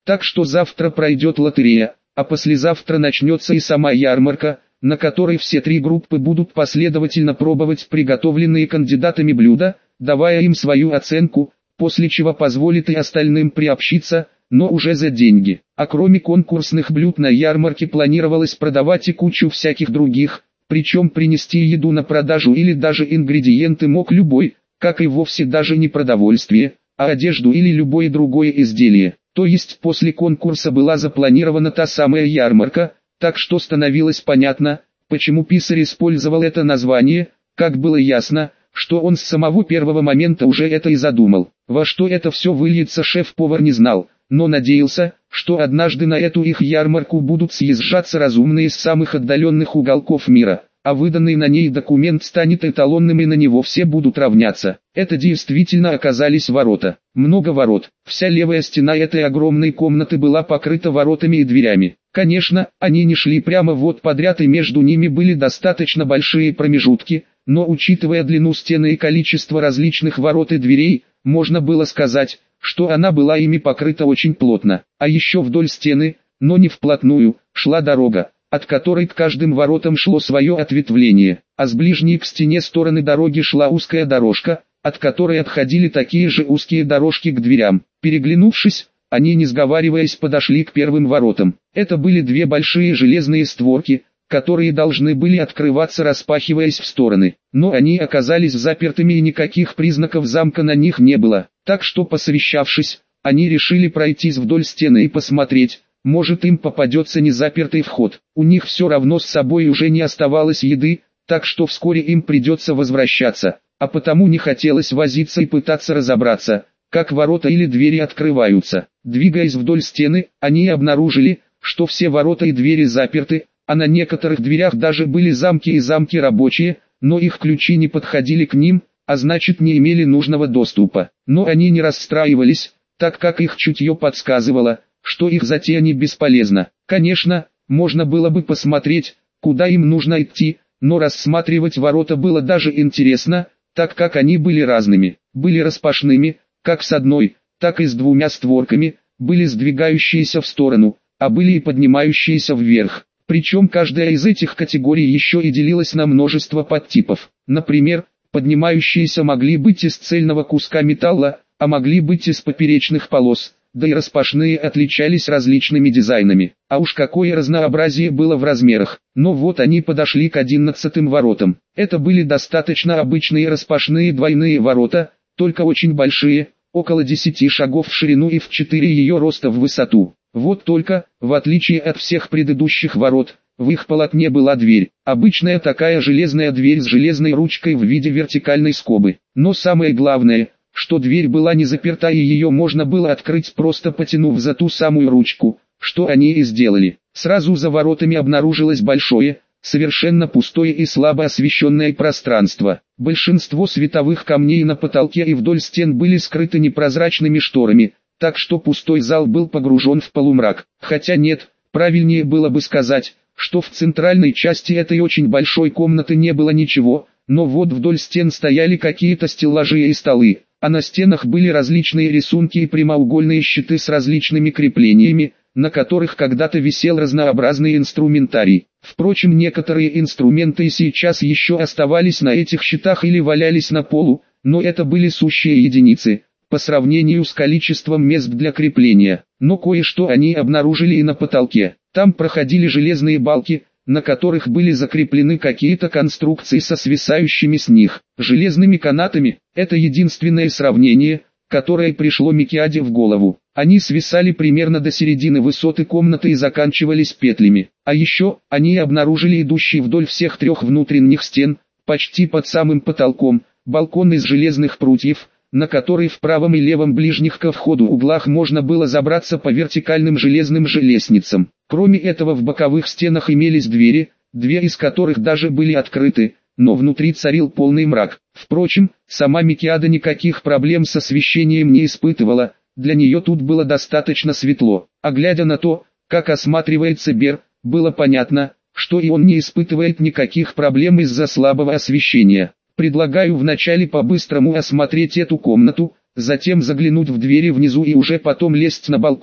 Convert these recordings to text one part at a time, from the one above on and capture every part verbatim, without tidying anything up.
Так что завтра пройдет лотерея, а послезавтра начнется и сама ярмарка, на которой все три группы будут последовательно пробовать приготовленные кандидатами блюда, давая им свою оценку, после чего позволит и остальным приобщиться, но уже за деньги. А кроме конкурсных блюд на ярмарке планировалось продавать и кучу всяких других, причем принести еду на продажу или даже ингредиенты мог любой, как и вовсе даже не продовольствие, а одежду или любое другое изделие. То есть после конкурса была запланирована та самая ярмарка, так что становилось понятно, почему писарь использовал это название, как было ясно, что он с самого первого момента уже это и задумал. Во что это все выльется, шеф-повар не знал, но надеялся, что однажды на эту их ярмарку будут съезжаться разумные из самых отдаленных уголков мира, а выданный на ней документ станет эталонным и на него все будут равняться. Это действительно оказались ворота. Много ворот. Вся левая стена этой огромной комнаты была покрыта воротами и дверями. Конечно, они не шли прямо вот подряд и между ними были достаточно большие промежутки, но учитывая длину стены и количество различных ворот и дверей, можно было сказать, что она была ими покрыта очень плотно. А еще вдоль стены, но не вплотную, шла дорога, от которой к каждым воротам шло свое ответвление, а с ближней к стене стороны дороги шла узкая дорожка, от которой отходили такие же узкие дорожки к дверям. Переглянувшись, они не сговариваясь подошли к первым воротам. Это были две большие железные створки, которые должны были открываться, распахиваясь в стороны, но они оказались запертыми и никаких признаков замка на них не было, так что, посовещавшись, они решили пройтись вдоль стены и посмотреть, может им попадется незапертый вход. У них все равно с собой уже не оставалось еды, так что вскоре им придется возвращаться, а потому не хотелось возиться и пытаться разобраться, как ворота или двери открываются. Двигаясь вдоль стены, они обнаружили, что все ворота и двери заперты, а на некоторых дверях даже были замки и замки рабочие, но их ключи не подходили к ним, а значит не имели нужного доступа. Но они не расстраивались, так как их чутье подсказывало, что их затея не бесполезна. Конечно, можно было бы посмотреть, куда им нужно идти, но рассматривать ворота было даже интересно, так как они были разными. Были распашными, как с одной, так и с двумя створками, были сдвигающиеся в сторону, а были и поднимающиеся вверх. Причем каждая из этих категорий еще и делилась на множество подтипов. Например, поднимающиеся могли быть из цельного куска металла, а могли быть из поперечных полос, да и распашные отличались различными дизайнами. А уж какое разнообразие было в размерах. Но вот они подошли к одиннадцатым воротам. Это были достаточно обычные распашные двойные ворота, только очень большие, около десяти шагов в ширину и в четыре ее роста в высоту. Вот только, в отличие от всех предыдущих ворот, в их полотне была дверь. Обычная такая железная дверь с железной ручкой в виде вертикальной скобы. Но самое главное, что дверь была не заперта и ее можно было открыть, просто потянув за ту самую ручку, что они и сделали. Сразу за воротами обнаружилось большое, совершенно пустое и слабо освещенное пространство. Большинство световых камней на потолке и вдоль стен были скрыты непрозрачными шторами, так что пустой зал был погружен в полумрак. Хотя нет, правильнее было бы сказать, что в центральной части этой очень большой комнаты не было ничего, но вот вдоль стен стояли какие-то стеллажи и столы, а на стенах были различные рисунки и прямоугольные щиты с различными креплениями, на которых когда-то висел разнообразный инструментарий. Впрочем, некоторые инструменты и сейчас еще оставались на этих щитах или валялись на полу, но это были сущие единицы по сравнению с количеством мест для крепления. Но кое-что они обнаружили и на потолке. Там проходили железные балки, на которых были закреплены какие-то конструкции со свисающими с них железными канатами. Это единственное сравнение, которое пришло Микиаде в голову. Они свисали примерно до середины высоты комнаты и заканчивались петлями. А еще, они обнаружили идущий вдоль всех трех внутренних стен, почти под самым потолком, балкон из железных прутьев, на который в правом и левом ближних ко входу углах можно было забраться по вертикальным железным же лестницам. Кроме этого, в боковых стенах имелись двери, две из которых даже были открыты, но внутри царил полный мрак. Впрочем, сама Микиада никаких проблем с освещением не испытывала, для нее тут было достаточно светло. А глядя на то, как осматривается Бер, было понятно, что и он не испытывает никаких проблем из-за слабого освещения. Предлагаю вначале по-быстрому осмотреть эту комнату, затем заглянуть в двери внизу и уже потом лезть на балкон,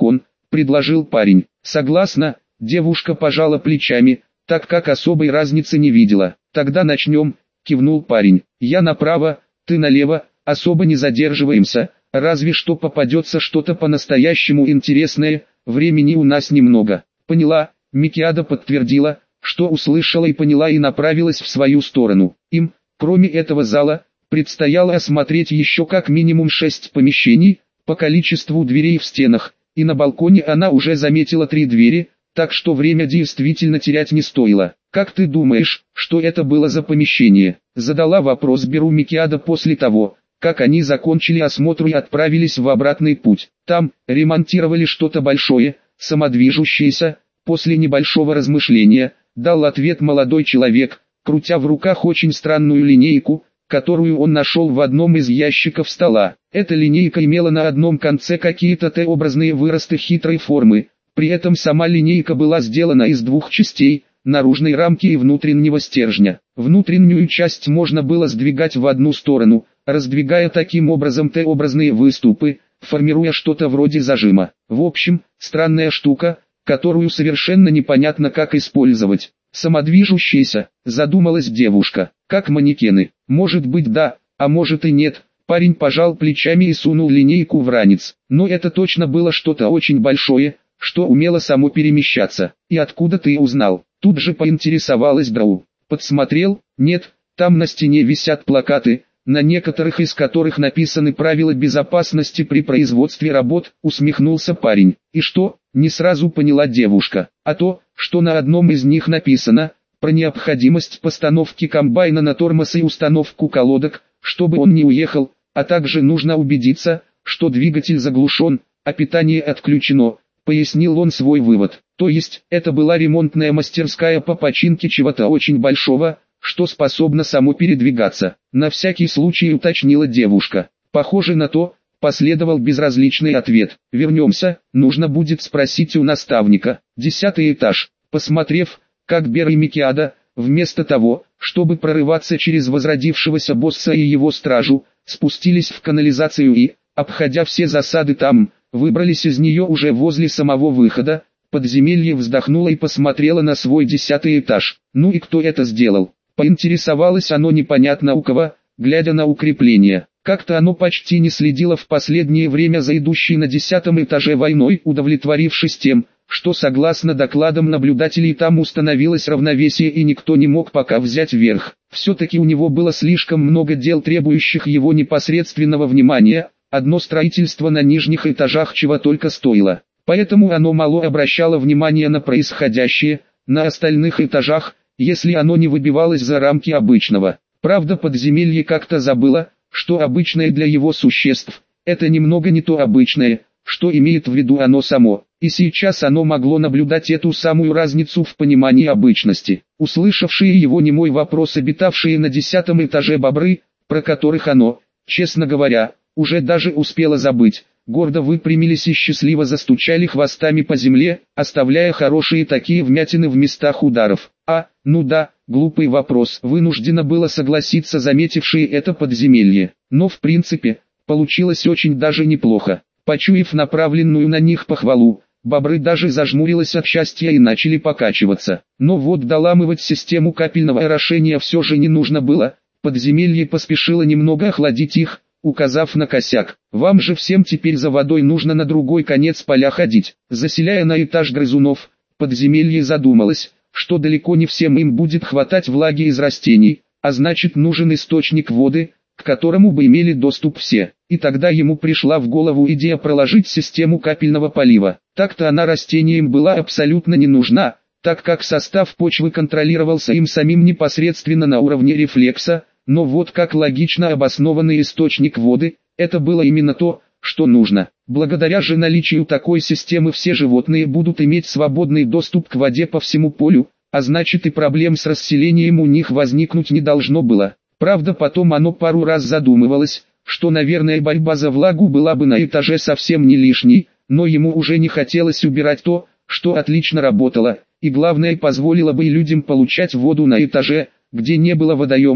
предложил парень. Согласна, девушка пожала плечами, так как особой разницы не видела. Тогда начнем, кивнул парень. Я направо, ты налево, особо не задерживаемся, разве что попадется что-то по-настоящему интересное, времени у нас немного. Поняла, Микиада подтвердила, что услышала и поняла и направилась в свою сторону. Им, кроме этого зала, предстояло осмотреть еще как минимум шесть помещений, по количеству дверей в стенах, и на балконе она уже заметила три двери, так что время действительно терять не стоило. «Как ты думаешь, что это было за помещение?» Задала вопрос Беру Микиада после того, как они закончили осмотр и отправились в обратный путь. Там, ремонтировали что-то большое, самодвижущееся. После небольшого размышления, дал ответ молодой человек, крутя в руках очень странную линейку, которую он нашел в одном из ящиков стола. Эта линейка имела на одном конце какие-то Т-образные выросты хитрой формы, при этом сама линейка была сделана из двух частей, наружной рамки и внутреннего стержня. Внутреннюю часть можно было сдвигать в одну сторону, раздвигая таким образом Т-образные выступы, формируя что-то вроде зажима. В общем, странная штука, которую совершенно непонятно как использовать. Самодвижущаяся, задумалась девушка, как манекены. Может быть да, а может и нет. Парень пожал плечами и сунул линейку в ранец. Но это точно было что-то очень большое, что умело само перемещаться. И откуда ты узнал? Тут же поинтересовалась Драу. Подсмотрел? Нет, там на стене висят плакаты, на некоторых из которых написаны правила безопасности при производстве работ, усмехнулся парень. И что? Не сразу поняла девушка. А то, что на одном из них написано, про необходимость постановки комбайна на тормоз и установку колодок, чтобы он не уехал, а также нужно убедиться, что двигатель заглушен, а питание отключено, пояснил он свой вывод. То есть, это была ремонтная мастерская по починке чего-то очень большого, что способно само передвигаться. На всякий случай уточнила девушка. Похоже на то, последовал безразличный ответ. Вернемся, нужно будет спросить у наставника. Десятый этаж. Посмотрев, как Бер и Микиада, вместо того, чтобы прорываться через возродившегося босса и его стражу, спустились в канализацию и, обходя все засады там, выбрались из нее уже возле самого выхода. Подземелье вздохнуло и посмотрело на свой десятый этаж. Ну и кто это сделал? Поинтересовалось оно непонятно у кого, глядя на укрепление. Как-то оно почти не следило в последнее время за идущей на десятом этаже войной, удовлетворившись тем, что согласно докладам наблюдателей там установилось равновесие и никто не мог пока взять верх. Все-таки у него было слишком много дел, требующих его непосредственного внимания, одно строительство на нижних этажах чего только стоило. Поэтому оно мало обращало внимание на происходящее, на остальных этажах, если оно не выбивалось за рамки обычного. Правда, подземелье как-то забыло, что обычное для его существ, это немного не то обычное, что имеет в виду оно само, и сейчас оно могло наблюдать эту самую разницу в понимании обычности. Услышавшие его немой вопрос обитавшие на десятом этаже бобры, про которых оно, честно говоря, уже даже успело забыть, гордо выпрямились и счастливо застучали хвостами по земле, оставляя хорошие такие вмятины в местах ударов. А, ну да, глупый вопрос, вынуждено было согласиться заметившие это подземелье. Но в принципе, получилось очень даже неплохо. Почуяв направленную на них похвалу, бобры даже зажмурились от счастья и начали покачиваться. Но вот доламывать систему капельного орошения все же не нужно было, подземелье поспешило немного охладить их, указав на косяк. Вам же всем теперь за водой нужно на другой конец поля ходить. Заселяя на этаж грызунов, подземелье задумалось, что далеко не всем им будет хватать влаги из растений, а значит нужен источник воды, к которому бы имели доступ все. И тогда ему пришла в голову идея проложить систему капельного полива. Так-то она растениям была абсолютно не нужна, так как состав почвы контролировался им самим непосредственно на уровне рефлекса, но вот как логично обоснованный источник воды, это было именно то, что нужно. Благодаря же наличию такой системы все животные будут иметь свободный доступ к воде по всему полю, а значит и проблем с расселением у них возникнуть не должно было. Правда, потом оно пару раз задумывалось, что, наверное, борьба за влагу была бы на этаже совсем не лишней, но ему уже не хотелось убирать то, что отлично работало, и главное позволило бы и людям получать воду на этаже, где не было водоемов,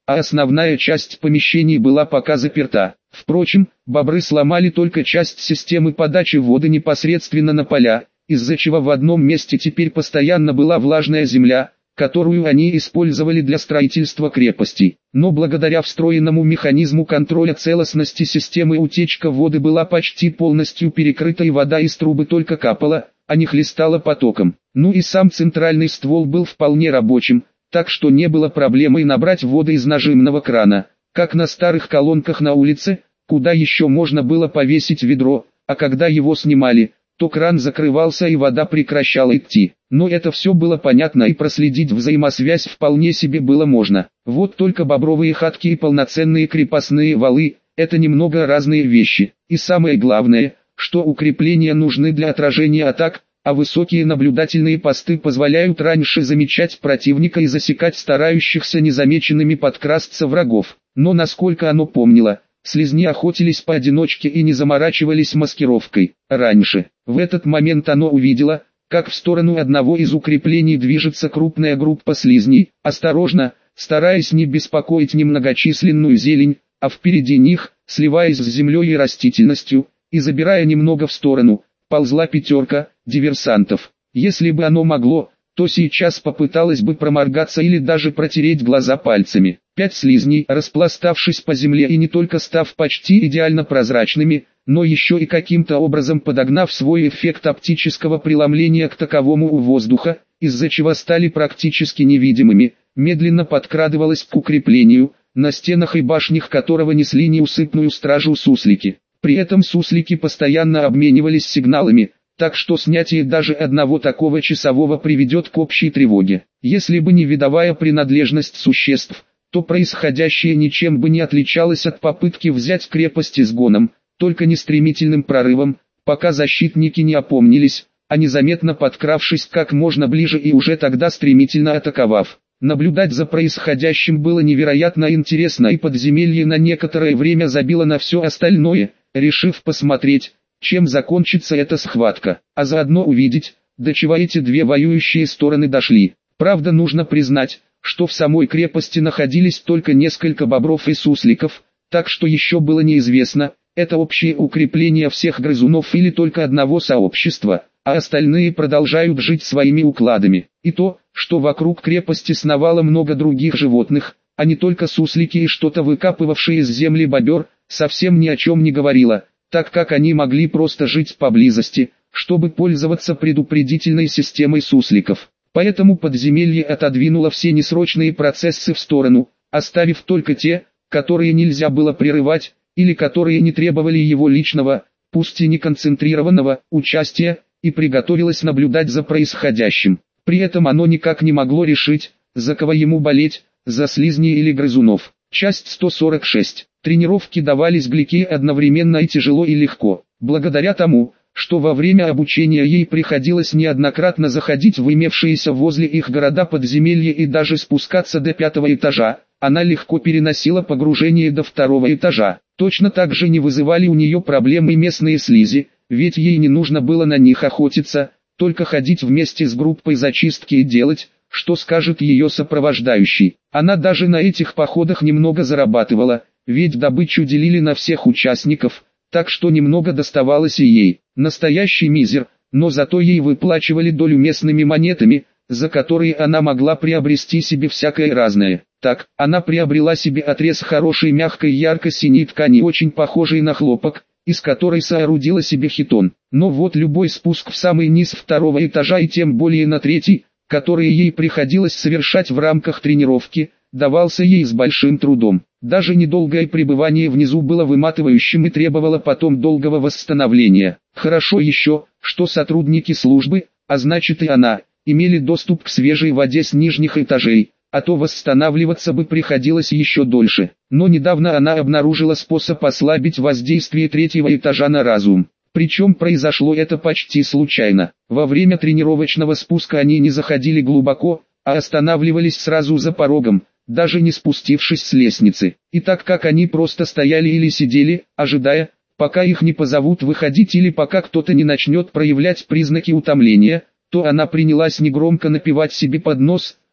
а основная часть помещений была пока заперта. Впрочем, бобры сломали только часть системы подачи воды непосредственно на поля, из-за чего в одном месте теперь постоянно была влажная земля, которую они использовали для строительства крепостей. Но благодаря встроенному механизму контроля целостности системы утечка воды была почти полностью перекрыта, и вода из трубы только капала, а не хлестала потоком. Ну и сам центральный ствол был вполне рабочим, так что не было проблемой набрать воду из нажимного крана, как на старых колонках на улице, куда еще можно было повесить ведро, а когда его снимали, то кран закрывался и вода прекращала идти. Но это все было понятно, и проследить взаимосвязь вполне себе было можно. Вот только бобровые хатки и полноценные крепостные валы – это немного разные вещи. И самое главное, что укрепления нужны для отражения атак, а высокие наблюдательные посты позволяют раньше замечать противника и засекать старающихся незамеченными подкрасться врагов. Но насколько оно помнило, слизни охотились поодиночке и не заморачивались маскировкой. Раньше, в этот момент оно увидело, как в сторону одного из укреплений движется крупная группа слизней, осторожно, стараясь не беспокоить немногочисленную зелень, а впереди них, сливаясь с землей и растительностью, и забирая немного в сторону, ползла пятерка диверсантов. Если бы оно могло, то сейчас попыталось бы проморгаться или даже протереть глаза пальцами. Пять слизней, распластавшись по земле и не только став почти идеально прозрачными, но еще и каким-то образом подогнав свой эффект оптического преломления к таковому у воздуха, из-за чего стали практически невидимыми, медленно подкрадывалось к укреплению, на стенах и башнях которого несли неусыпную стражу суслики. При этом суслики постоянно обменивались сигналами, так что снятие даже одного такого часового приведет к общей тревоге. Если бы не видовая принадлежность существ, то происходящее ничем бы не отличалось от попытки взять крепость изгоном, только не стремительным прорывом, пока защитники не опомнились, а незаметно подкравшись как можно ближе и уже тогда стремительно атаковав. Наблюдать за происходящим было невероятно интересно, и подземелье на некоторое время забило на все остальное, решив посмотреть, чем закончится эта схватка, а заодно увидеть, до чего эти две воюющие стороны дошли. Правда, нужно признать, что в самой крепости находились только несколько бобров и сусликов, так что еще было неизвестно, это общее укрепление всех грызунов или только одного сообщества, а остальные продолжают жить своими укладами. И то, что вокруг крепости сновало много других животных, а не только суслики и что-то выкапывавшие из земли бобер, совсем ни о чем не говорило, так как они могли просто жить поблизости, чтобы пользоваться предупредительной системой сусликов. Поэтому подземелье отодвинуло все несрочные процессы в сторону, оставив только те, которые нельзя было прерывать, или которые не требовали его личного, пусть и не концентрированного, участия, и приготовилось наблюдать за происходящим. При этом оно никак не могло решить, за кого ему болеть, за слизней или грызунов. Часть сто сорок шесть. Тренировки давались Глике одновременно и тяжело, и легко, благодаря тому, что во время обучения ей приходилось неоднократно заходить в имевшиеся возле их города подземелья и даже спускаться до пятого этажа. Она легко переносила погружение до второго этажа. Точно так же не вызывали у нее проблемы местные слизи, ведь ей не нужно было на них охотиться, только ходить вместе с группой зачистки и делать, что скажет ее сопровождающий. Она даже на этих походах немного зарабатывала, ведь добычу делили на всех участников, так что немного доставалось и ей. Настоящий мизер, но зато ей выплачивали долю местными монетами, за которые она могла приобрести себе всякое разное. Так, она приобрела себе отрез хорошей мягкой ярко-синей ткани, очень похожей на хлопок, из которой соорудила себе хитон. Но вот любой спуск в самый низ второго этажа и тем более на третий, которые ей приходилось совершать в рамках тренировки, давался ей с большим трудом. Даже недолгое пребывание внизу было выматывающим и требовало потом долгого восстановления. Хорошо еще, что сотрудники службы, а значит и она, имели доступ к свежей воде с нижних этажей, а то восстанавливаться бы приходилось еще дольше. Но недавно она обнаружила способ ослабить воздействие третьего этажа на разум. Причем произошло это почти случайно. Во время тренировочного спуска они не заходили глубоко, а останавливались сразу за порогом, даже не спустившись с лестницы. И так как они просто стояли или сидели, ожидая, пока их не позовут выходить или пока кто-то не начнет проявлять признаки утомления, то она принялась негромко напевать себе под нос,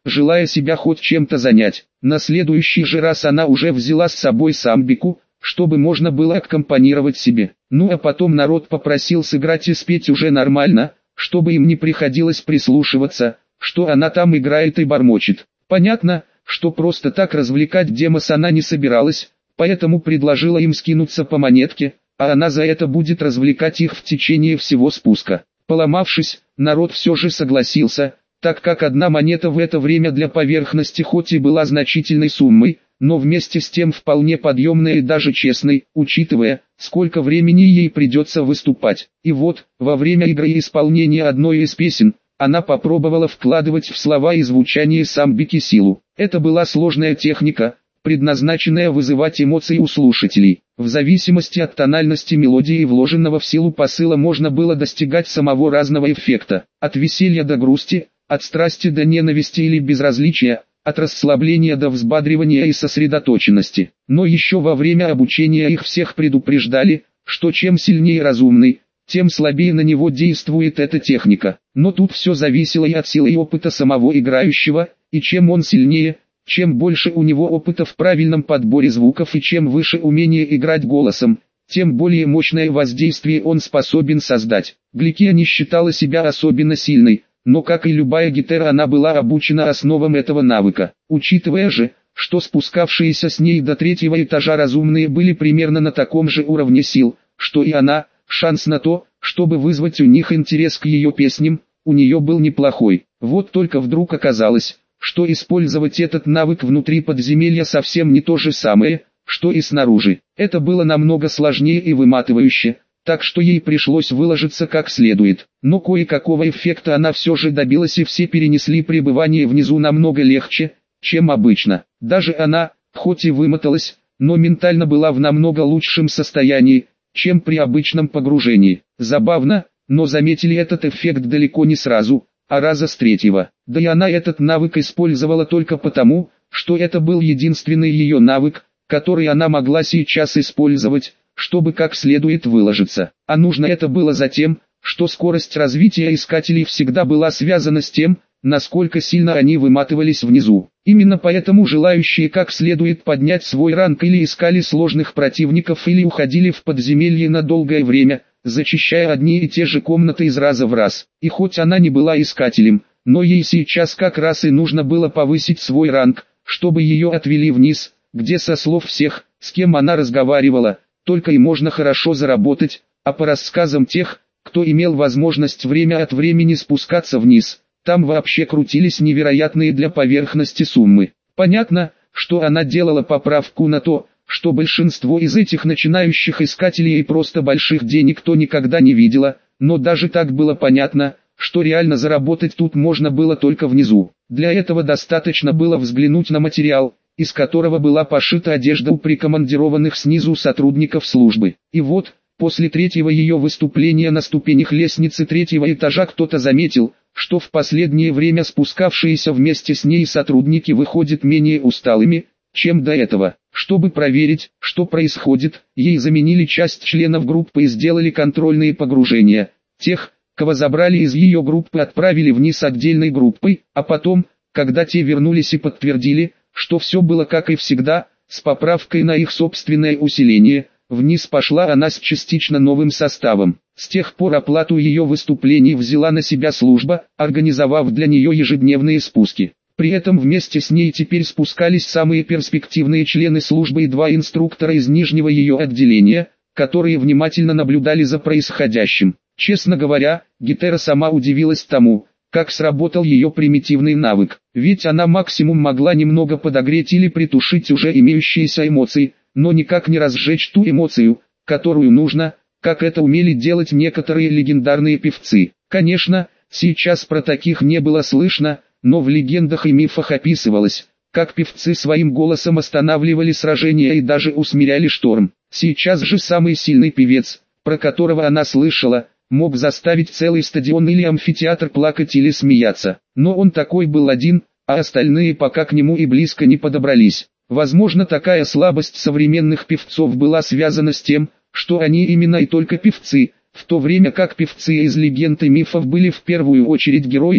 желая себя хоть чем-то занять. На следующий же раз она уже взяла с собой самбику, чтобы можно было аккомпанировать себе. Ну а потом народ попросил сыграть и спеть уже нормально, чтобы им не приходилось прислушиваться, что она там играет и бормочет. Понятно, что просто так развлекать Демос она не собиралась, поэтому предложила им скинуться по монетке, а она за это будет развлекать их в течение всего спуска. Поломавшись, народ все же согласился, так как одна монета в это время для поверхности хоть и была значительной суммой, но вместе с тем вполне подъемной и даже честной, учитывая, сколько времени ей придется выступать. И вот, во время игры и исполнения одной из песен, она попробовала вкладывать в слова и звучание самбики силу. Это была сложная техника, предназначенная вызывать эмоции у слушателей. В зависимости от тональности мелодии и вложенного в силу посыла можно было достигать самого разного эффекта, от веселья до грусти, от страсти до ненависти или безразличия, от расслабления до взбадривания и сосредоточенности. Но еще во время обучения их всех предупреждали, что чем сильнее разумный, тем слабее на него действует эта техника. Но тут все зависело и от силы и опыта самого играющего, и чем он сильнее, чем больше у него опыта в правильном подборе звуков и чем выше умение играть голосом, тем более мощное воздействие он способен создать. Гликия не считала себя особенно сильной, но как и любая гитара она была обучена основам этого навыка. Учитывая же, что спускавшиеся с ней до третьего этажа разумные были примерно на таком же уровне сил, что и она, шанс на то, чтобы вызвать у них интерес к ее песням, у нее был неплохой. Вот только вдруг оказалось, что использовать этот навык внутри подземелья совсем не то же самое, что и снаружи. Это было намного сложнее и выматывающе, так что ей пришлось выложиться как следует. Но кое-какого эффекта она все же добилась и все перенесли пребывание внизу намного легче, чем обычно. Даже она, хоть и вымоталась, но ментально была в намного лучшем состоянии, чем при обычном погружении. Забавно, но заметили этот эффект далеко не сразу, а раза с третьего. Да и она этот навык использовала только потому, что это был единственный ее навык, который она могла сейчас использовать, чтобы как следует выложиться. А нужно это было затем, что скорость развития искателей всегда была связана с тем, насколько сильно они выматывались внизу. Именно поэтому желающие как следует поднять свой ранг или искали сложных противников или уходили в подземелье на долгое время, зачищая одни и те же комнаты из раза в раз. И хоть она не была искателем, но ей сейчас как раз и нужно было повысить свой ранг, чтобы ее отвели вниз, где со слов всех, с кем она разговаривала, только и можно хорошо заработать, а по рассказам тех, кто имел возможность время от времени спускаться вниз, там вообще крутились невероятные для поверхности суммы. Понятно, что она делала поправку на то, что большинство из этих начинающих искателей и просто больших денег то никогда не видела, но даже так было понятно, что реально заработать тут можно было только внизу. Для этого достаточно было взглянуть на материал, из которого была пошита одежда у прикомандированных снизу сотрудников службы. И вот, после третьего ее выступления на ступенях лестницы третьего этажа кто-то заметил, что в последнее время спускавшиеся вместе с ней сотрудники выходят менее усталыми, чем до этого. Чтобы проверить, что происходит, ей заменили часть членов группы и сделали контрольные погружения. Тех, кого забрали из ее группы, отправили вниз отдельной группой, а потом, когда те вернулись и подтвердили, что все было как и всегда, с поправкой на их собственное усиление, вниз пошла она с частично новым составом. С тех пор оплату ее выступлений взяла на себя служба, организовав для нее ежедневные спуски. При этом вместе с ней теперь спускались самые перспективные члены службы и два инструктора из нижнего ее отделения, которые внимательно наблюдали за происходящим. Честно говоря, Гетера сама удивилась тому, как сработал ее примитивный навык. Ведь она максимум могла немного подогреть или притушить уже имеющиеся эмоции, но никак не разжечь ту эмоцию, которую нужно, как это умели делать некоторые легендарные певцы. Конечно, сейчас про таких не было слышно, но в легендах и мифах описывалось, как певцы своим голосом останавливали сражения и даже усмиряли шторм. Сейчас же самый сильный певец, про которого она слышала, мог заставить целый стадион или амфитеатр плакать или смеяться. Но он такой был один, а остальные пока к нему и близко не подобрались. Возможно, такая слабость современных певцов была связана с тем, что они именно и только певцы, в то время как певцы из легенд и мифов были в первую очередь героями,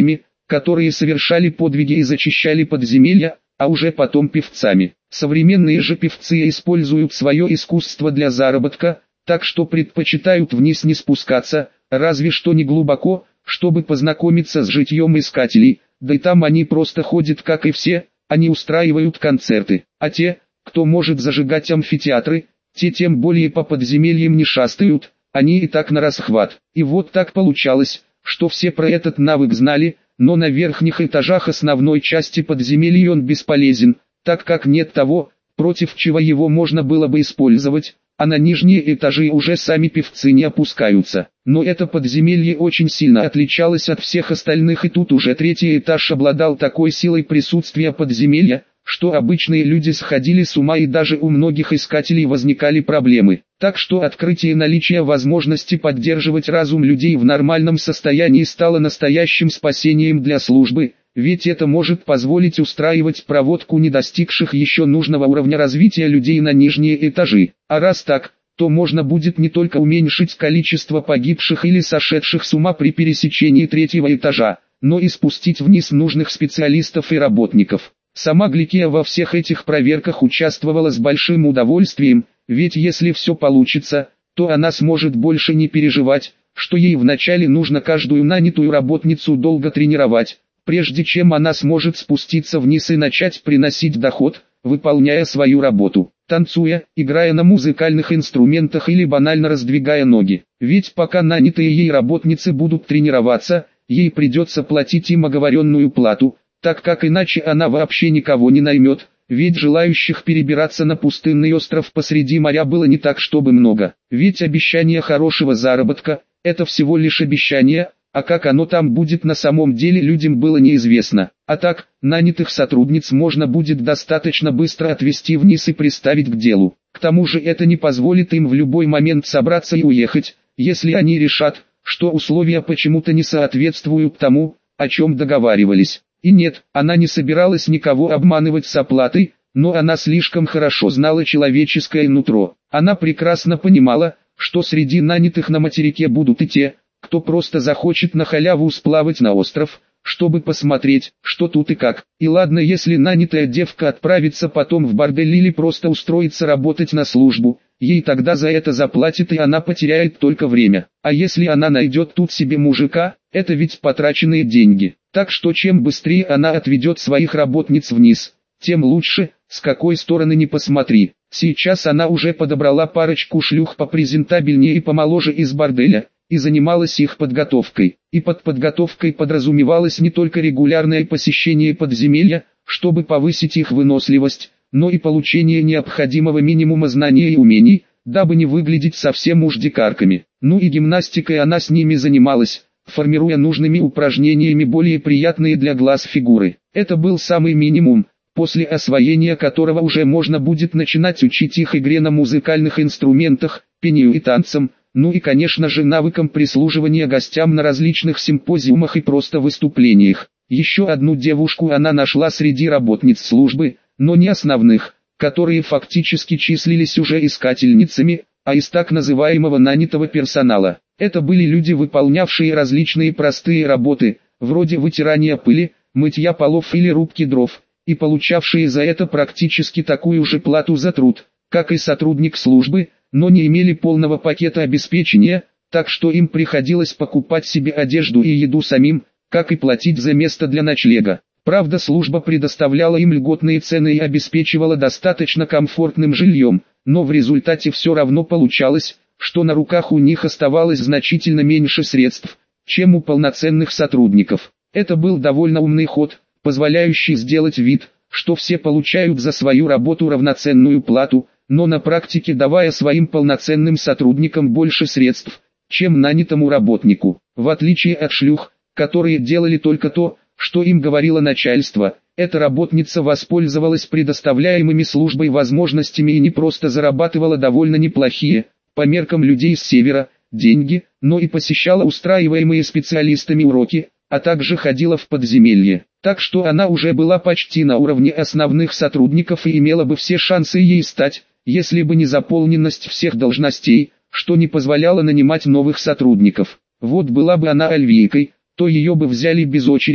которые совершали подвиги и зачищали подземелья, а уже потом певцами. Современные же певцы используют свое искусство для заработка, так что предпочитают вниз не спускаться, разве что не глубоко, чтобы познакомиться с житьем искателей, да и там они просто ходят как и все, они устраивают концерты, а те, кто может зажигать амфитеатры, те тем более по подземельям не шастают, они и так на расхват. И вот так получалось, что все про этот навык знали, но на верхних этажах основной части подземелья он бесполезен, так как нет того, против чего его можно было бы использовать, а на нижние этажи уже сами певцы не опускаются. Но это подземелье очень сильно отличалось от всех остальных, и тут уже третий этаж обладал такой силой присутствия подземелья, что обычные люди сходили с ума, и даже у многих искателей возникали проблемы. Так что открытие наличия возможности поддерживать разум людей в нормальном состоянии стало настоящим спасением для службы, ведь это может позволить устраивать проводку не достигших еще нужного уровня развития людей на нижние этажи. А раз так, то можно будет не только уменьшить количество погибших или сошедших с ума при пересечении третьего этажа, но и спустить вниз нужных специалистов и работников. Сама Гликия во всех этих проверках участвовала с большим удовольствием, ведь если все получится, то она сможет больше не переживать, что ей вначале нужно каждую нанятую работницу долго тренировать, прежде чем она сможет спуститься вниз и начать приносить доход, выполняя свою работу, танцуя, играя на музыкальных инструментах или банально раздвигая ноги. Ведь пока нанятые ей работницы будут тренироваться, ей придется платить им оговоренную плату, так как иначе она вообще никого не наймет, ведь желающих перебираться на пустынный остров посреди моря было не так чтобы много. Ведь обещание хорошего заработка – это всего лишь обещание, а как оно там будет на самом деле людям было неизвестно. А так, нанятых сотрудниц можно будет достаточно быстро отвезти вниз и приставить к делу. К тому же это не позволит им в любой момент собраться и уехать, если они решат, что условия почему-то не соответствуют тому, о чем договаривались. И нет, она не собиралась никого обманывать с оплатой, но она слишком хорошо знала человеческое нутро. Она прекрасно понимала, что среди нанятых на материке будут и те, кто просто захочет на халяву сплавать на остров, чтобы посмотреть, что тут и как. И ладно, если нанятая девка отправится потом в бордель или просто устроится работать на службу, ей тогда за это заплатят и она потеряет только время. А если она найдет тут себе мужика, это ведь потраченные деньги. Так что чем быстрее она отведет своих работниц вниз, тем лучше, с какой стороны ни посмотри. Сейчас она уже подобрала парочку шлюх попрезентабельнее и помоложе из борделя, и занималась их подготовкой. И под подготовкой подразумевалось не только регулярное посещение подземелья, чтобы повысить их выносливость, но и получение необходимого минимума знаний и умений, дабы не выглядеть совсем уж дикарками. Ну и гимнастикой она с ними занималась, формируя нужными упражнениями более приятные для глаз фигуры. Это был самый минимум, после освоения которого уже можно будет начинать учить их игре на музыкальных инструментах, пению и танцам, ну и конечно же навыкам прислуживания гостям на различных симпозиумах и просто выступлениях. Еще одну девушку она нашла среди работниц службы, но не основных, которые фактически числились уже искательницами, а из так называемого нанятого персонала. Это были люди, выполнявшие различные простые работы, вроде вытирания пыли, мытья полов или рубки дров, и получавшие за это практически такую же плату за труд, как и сотрудник службы, но не имели полного пакета обеспечения, так что им приходилось покупать себе одежду и еду самим, как и платить за место для ночлега. Правда, служба предоставляла им льготные цены и обеспечивала достаточно комфортным жильем, но в результате все равно получалось, что на руках у них оставалось значительно меньше средств, чем у полноценных сотрудников. Это был довольно умный ход, позволяющий сделать вид, что все получают за свою работу равноценную плату, но на практике давая своим полноценным сотрудникам больше средств, чем нанятому работнику. В отличие от шлюх, которые делали только то, что им говорило начальство, эта работница воспользовалась предоставляемыми службой возможностями и не просто зарабатывала довольно неплохие, по меркам людей с севера, деньги, но и посещала устраиваемые специалистами уроки, а также ходила в подземелье. Так что она уже была почти на уровне основных сотрудников и имела бы все шансы ей стать, если бы не заполненность всех должностей, что не позволяло нанимать новых сотрудников. Вот была бы она альвийкой, то ее бы взяли без очереди,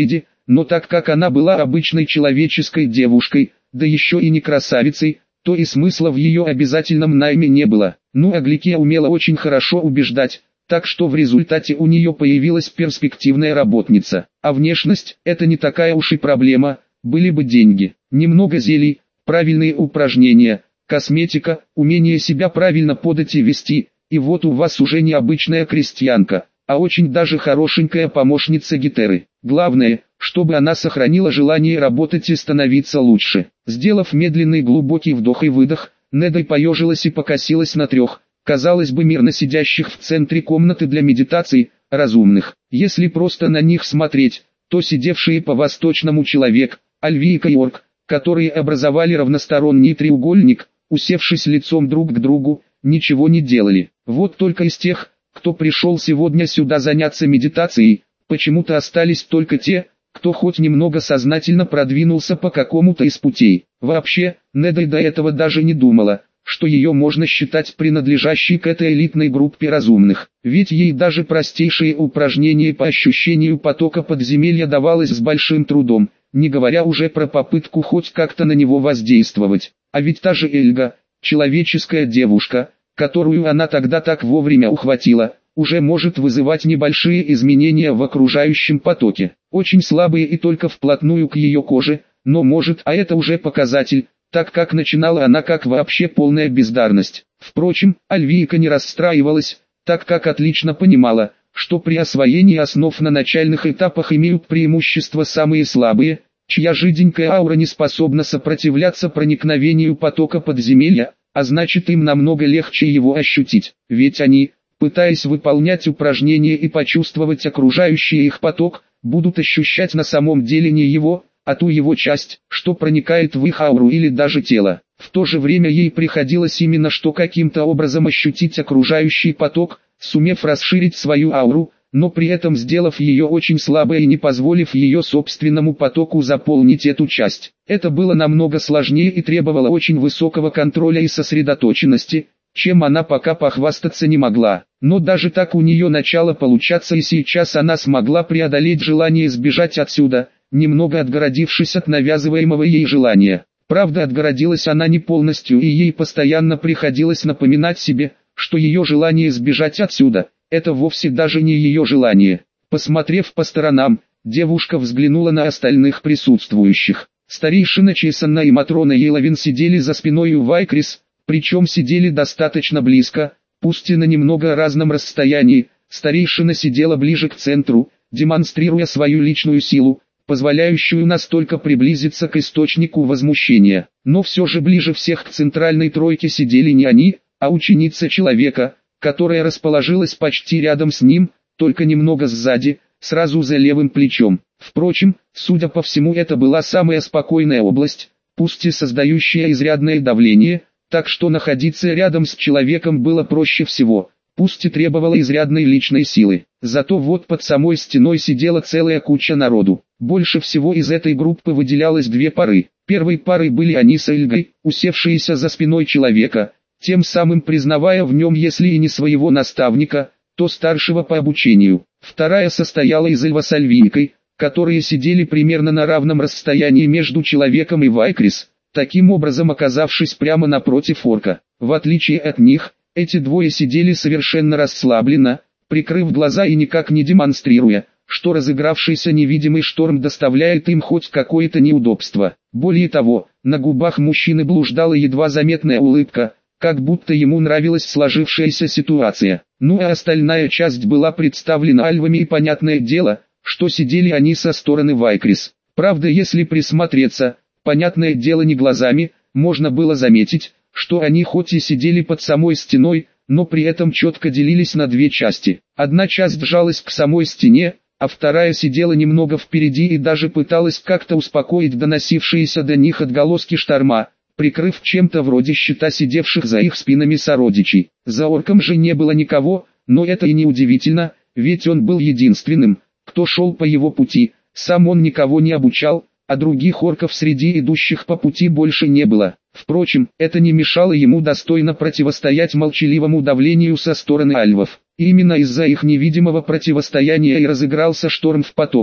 но так как она была обычной человеческой девушкой, да еще и не красавицей, то и смысла в ее обязательном найме не было. Ну а Гликия умела очень хорошо убеждать, так что в результате у нее появилась перспективная работница. А внешность – это не такая уж и проблема, были бы деньги, немного зелий, правильные упражнения, косметика, умение себя правильно подать и вести, и вот у вас уже не обычная крестьянка, а очень даже хорошенькая помощница Гетеры. Главное, чтобы она сохранила желание работать и становиться лучше. Сделав медленный глубокий вдох и выдох, Неда поежилась и покосилась на трех, казалось бы, мирно сидящих в центре комнаты для медитации, разумных. Если просто на них смотреть, то сидевшие по-восточному человек, Альви и Орк, которые образовали равносторонний треугольник, усевшись лицом друг к другу, ничего не делали. Вот только из тех, кто пришел сегодня сюда заняться медитацией, почему-то остались только те, кто хоть немного сознательно продвинулся по какому-то из путей. Вообще, Неда до этого даже не думала, что ее можно считать принадлежащей к этой элитной группе разумных. Ведь ей даже простейшие упражнения по ощущению потока подземелья давалось с большим трудом, не говоря уже про попытку хоть как-то на него воздействовать. А ведь та же Эльга, человеческая девушка, которую она тогда так вовремя ухватила, уже может вызывать небольшие изменения в окружающем потоке. Очень слабые и только вплотную к ее коже, но может, а это уже показатель, так как начинала она как вообще полная бездарность. Впрочем, Альвийка не расстраивалась, так как отлично понимала, что при освоении основ на начальных этапах имеют преимущество самые слабые, чья жиденькая аура не способна сопротивляться проникновению потока подземелья, а значит им намного легче его ощутить, ведь они, пытаясь выполнять упражнения и почувствовать окружающий их поток, будут ощущать на самом деле не его, а ту его часть, что проникает в их ауру или даже тело. В то же время ей приходилось именно что каким-то образом ощутить окружающий поток, сумев расширить свою ауру, но при этом сделав ее очень слабой и не позволив ее собственному потоку заполнить эту часть. Это было намного сложнее и требовало очень высокого контроля и сосредоточенности, чем она пока похвастаться не могла. Но даже так у нее начало получаться, и сейчас она смогла преодолеть желание сбежать отсюда, немного отгородившись от навязываемого ей желания. Правда, отгородилась она не полностью, и ей постоянно приходилось напоминать себе, что ее желание сбежать отсюда – это вовсе даже не ее желание. Посмотрев по сторонам, девушка взглянула на остальных присутствующих. Старейшина Чесанна и Матрона Еловин сидели за спиной у Вайкрис, причем сидели достаточно близко, пусть и на немного разном расстоянии. Старейшина сидела ближе к центру, демонстрируя свою личную силу, позволяющую настолько приблизиться к источнику возмущения. Но все же ближе всех к центральной тройке сидели не они, а ученица человека, которая расположилась почти рядом с ним, только немного сзади, сразу за левым плечом. Впрочем, судя по всему, это была самая спокойная область, пусть и создающая изрядное давление, так что находиться рядом с человеком было проще всего, пусть и требовало изрядной личной силы. Зато вот под самой стеной сидела целая куча народу. Больше всего из этой группы выделялось две пары. Первой парой были они с Эльгой, усевшиеся за спиной человека, тем самым признавая в нем если и не своего наставника, то старшего по обучению. Вторая состояла из Эльва с Альвийкой, которые сидели примерно на равном расстоянии между человеком и Вайкрис, таким образом оказавшись прямо напротив орка. В отличие от них, эти двое сидели совершенно расслабленно, прикрыв глаза и никак не демонстрируя, что разыгравшийся невидимый шторм доставляет им хоть какое-то неудобство. Более того, на губах мужчины блуждала едва заметная улыбка, как будто ему нравилась сложившаяся ситуация. Ну а остальная часть была представлена альвами, и понятное дело, что сидели они со стороны Вайкрис. Правда, если присмотреться, понятное дело не глазами, можно было заметить, что они хоть и сидели под самой стеной, но при этом четко делились на две части. Одна часть сжалась к самой стене, а вторая сидела немного впереди и даже пыталась как-то успокоить доносившиеся до них отголоски шторма, прикрыв чем-то вроде щита сидевших за их спинами сородичей. За орком же не было никого, но это и не удивительно, ведь он был единственным, кто шел по его пути, сам он никого не обучал, а других орков среди идущих по пути больше не было. Впрочем, это не мешало ему достойно противостоять молчаливому давлению со стороны альвов. И именно из-за их невидимого противостояния и разыгрался шторм в потоках.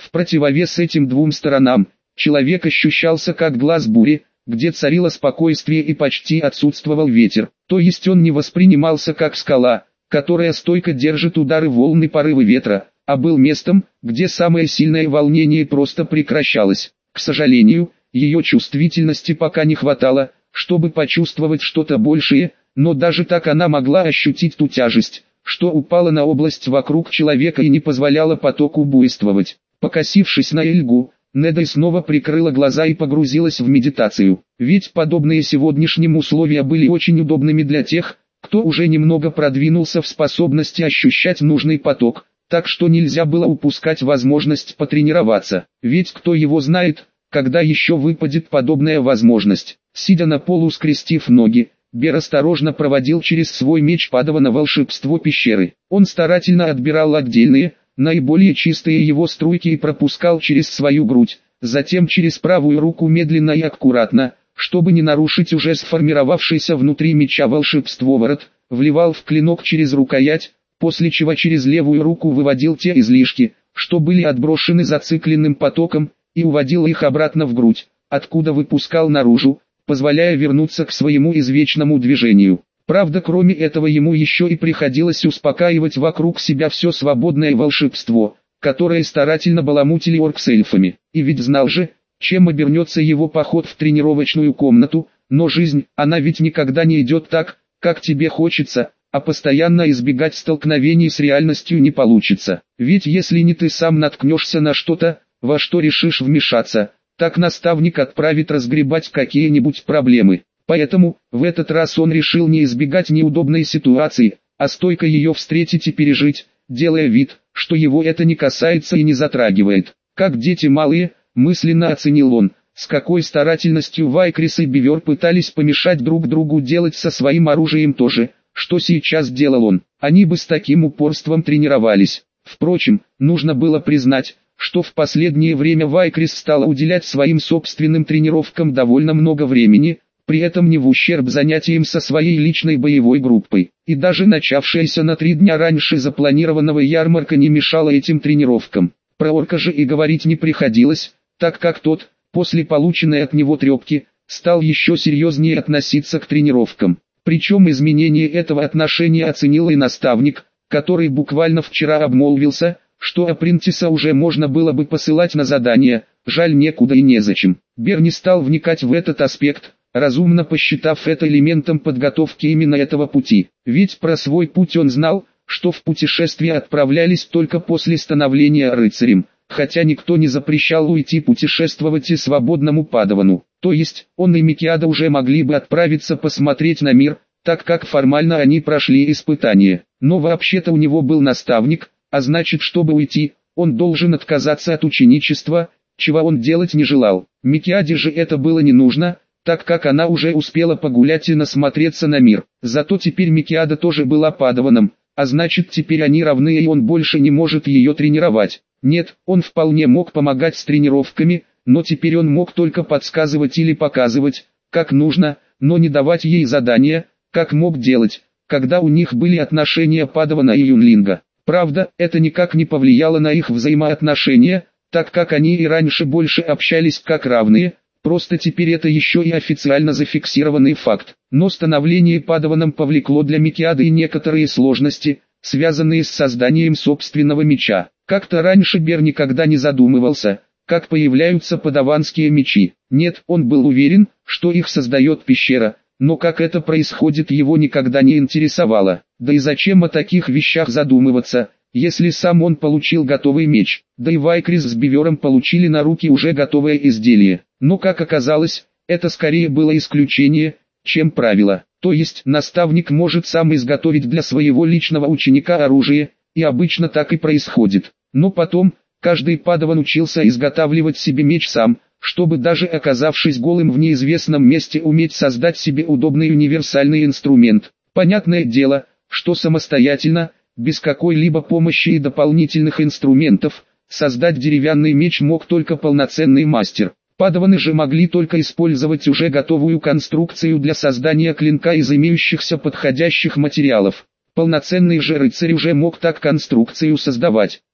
В противовес этим двум сторонам, человек ощущался как глаз бури, где царило спокойствие и почти отсутствовал ветер, то есть он не воспринимался как скала, которая стойко держит удары волн и порывы ветра, а был местом, где самое сильное волнение просто прекращалось. К сожалению, ее чувствительности пока не хватало, чтобы почувствовать что-то большее, но даже так она могла ощутить ту тяжесть, что упала на область вокруг человека и не позволяла потоку буйствовать. Покосившись на Эльгу, Неда снова прикрыла глаза и погрузилась в медитацию. Ведь подобные сегодняшним условия были очень удобными для тех, кто уже немного продвинулся в способности ощущать нужный поток, так что нельзя было упускать возможность потренироваться. Ведь кто его знает, когда еще выпадет подобная возможность. Сидя на полу скрестив ноги, Бер осторожно проводил через свой меч падавана волшебство пещеры. Он старательно отбирал отдельные, наиболее чистые его струйки и пропускал через свою грудь, затем через правую руку медленно и аккуратно, чтобы не нарушить уже сформировавшийся внутри меча волшебство ворот, вливал в клинок через рукоять, после чего через левую руку выводил те излишки, что были отброшены зацикленным потоком, и уводил их обратно в грудь, откуда выпускал наружу, позволяя вернуться к своему извечному движению. Правда, кроме этого ему еще и приходилось успокаивать вокруг себя все свободное волшебство, которое старательно баламутили орк с эльфами. И ведь знал же, чем обернется его поход в тренировочную комнату, но жизнь, она ведь никогда не идет так, как тебе хочется, а постоянно избегать столкновений с реальностью не получится. Ведь если не ты сам наткнешься на что-то, во что решишь вмешаться, так наставник отправит разгребать какие-нибудь проблемы. Поэтому, в этот раз он решил не избегать неудобной ситуации, а стойко ее встретить и пережить, делая вид, что его это не касается и не затрагивает. Как дети малые, мысленно оценил он, с какой старательностью Вайкрис и Бивер пытались помешать друг другу делать со своим оружием то же, что сейчас делал он. Они бы с таким упорством тренировались. Впрочем, нужно было признать, что в последнее время Вайкрис стала уделять своим собственным тренировкам довольно много времени, при этом не в ущерб занятиям со своей личной боевой группой. И даже начавшаяся на три дня раньше запланированного ярмарка не мешала этим тренировкам. Про орка же и говорить не приходилось, так как тот, после полученной от него трепки, стал еще серьезнее относиться к тренировкам. Причем изменение этого отношения оценил и наставник, который буквально вчера обмолвился, что Апрентиса уже можно было бы посылать на задания, жаль некуда и незачем. Бер не стал вникать в этот аспект, разумно посчитав это элементом подготовки именно этого пути. Ведь про свой путь он знал, что в путешествие отправлялись только после становления рыцарем, хотя никто не запрещал уйти путешествовать и свободному падавану. То есть, он и Микиада уже могли бы отправиться посмотреть на мир, так как формально они прошли испытание. Но вообще-то у него был наставник, а значит, чтобы уйти, он должен отказаться от ученичества, чего он делать не желал. Микиаде же это было не нужно, так как она уже успела погулять и насмотреться на мир. Зато теперь Микиада тоже была падаваном, а значит теперь они равны и он больше не может ее тренировать. Нет, он вполне мог помогать с тренировками, но теперь он мог только подсказывать или показывать, как нужно, но не давать ей задания, как мог делать, когда у них были отношения падавана и юнлинга. Правда, это никак не повлияло на их взаимоотношения, так как они и раньше больше общались как равные, просто теперь это еще и официально зафиксированный факт. Но становление падаваном повлекло для Микиады и некоторые сложности, связанные с созданием собственного меча. Как-то раньше Бер никогда не задумывался, как появляются падаванские мечи. Нет, он был уверен, что их создает пещера, но как это происходит, его никогда не интересовало. Да и зачем о таких вещах задумываться, если сам он получил готовый меч, да и Вайкрис с Бивером получили на руки уже готовое изделие. Но как оказалось, это скорее было исключение, чем правило. То есть наставник может сам изготовить для своего личного ученика оружие, и обычно так и происходит. Но потом, каждый падаван учился изготавливать себе меч сам, чтобы даже оказавшись голым в неизвестном месте уметь создать себе удобный универсальный инструмент. Понятное дело, что самостоятельно, без какой-либо помощи и дополнительных инструментов, создать деревянный меч мог только полноценный мастер. Падаваны же могли только использовать уже готовую конструкцию для создания клинка из имеющихся подходящих материалов. Полноценный же рыцарь уже мог так конструкцию создавать.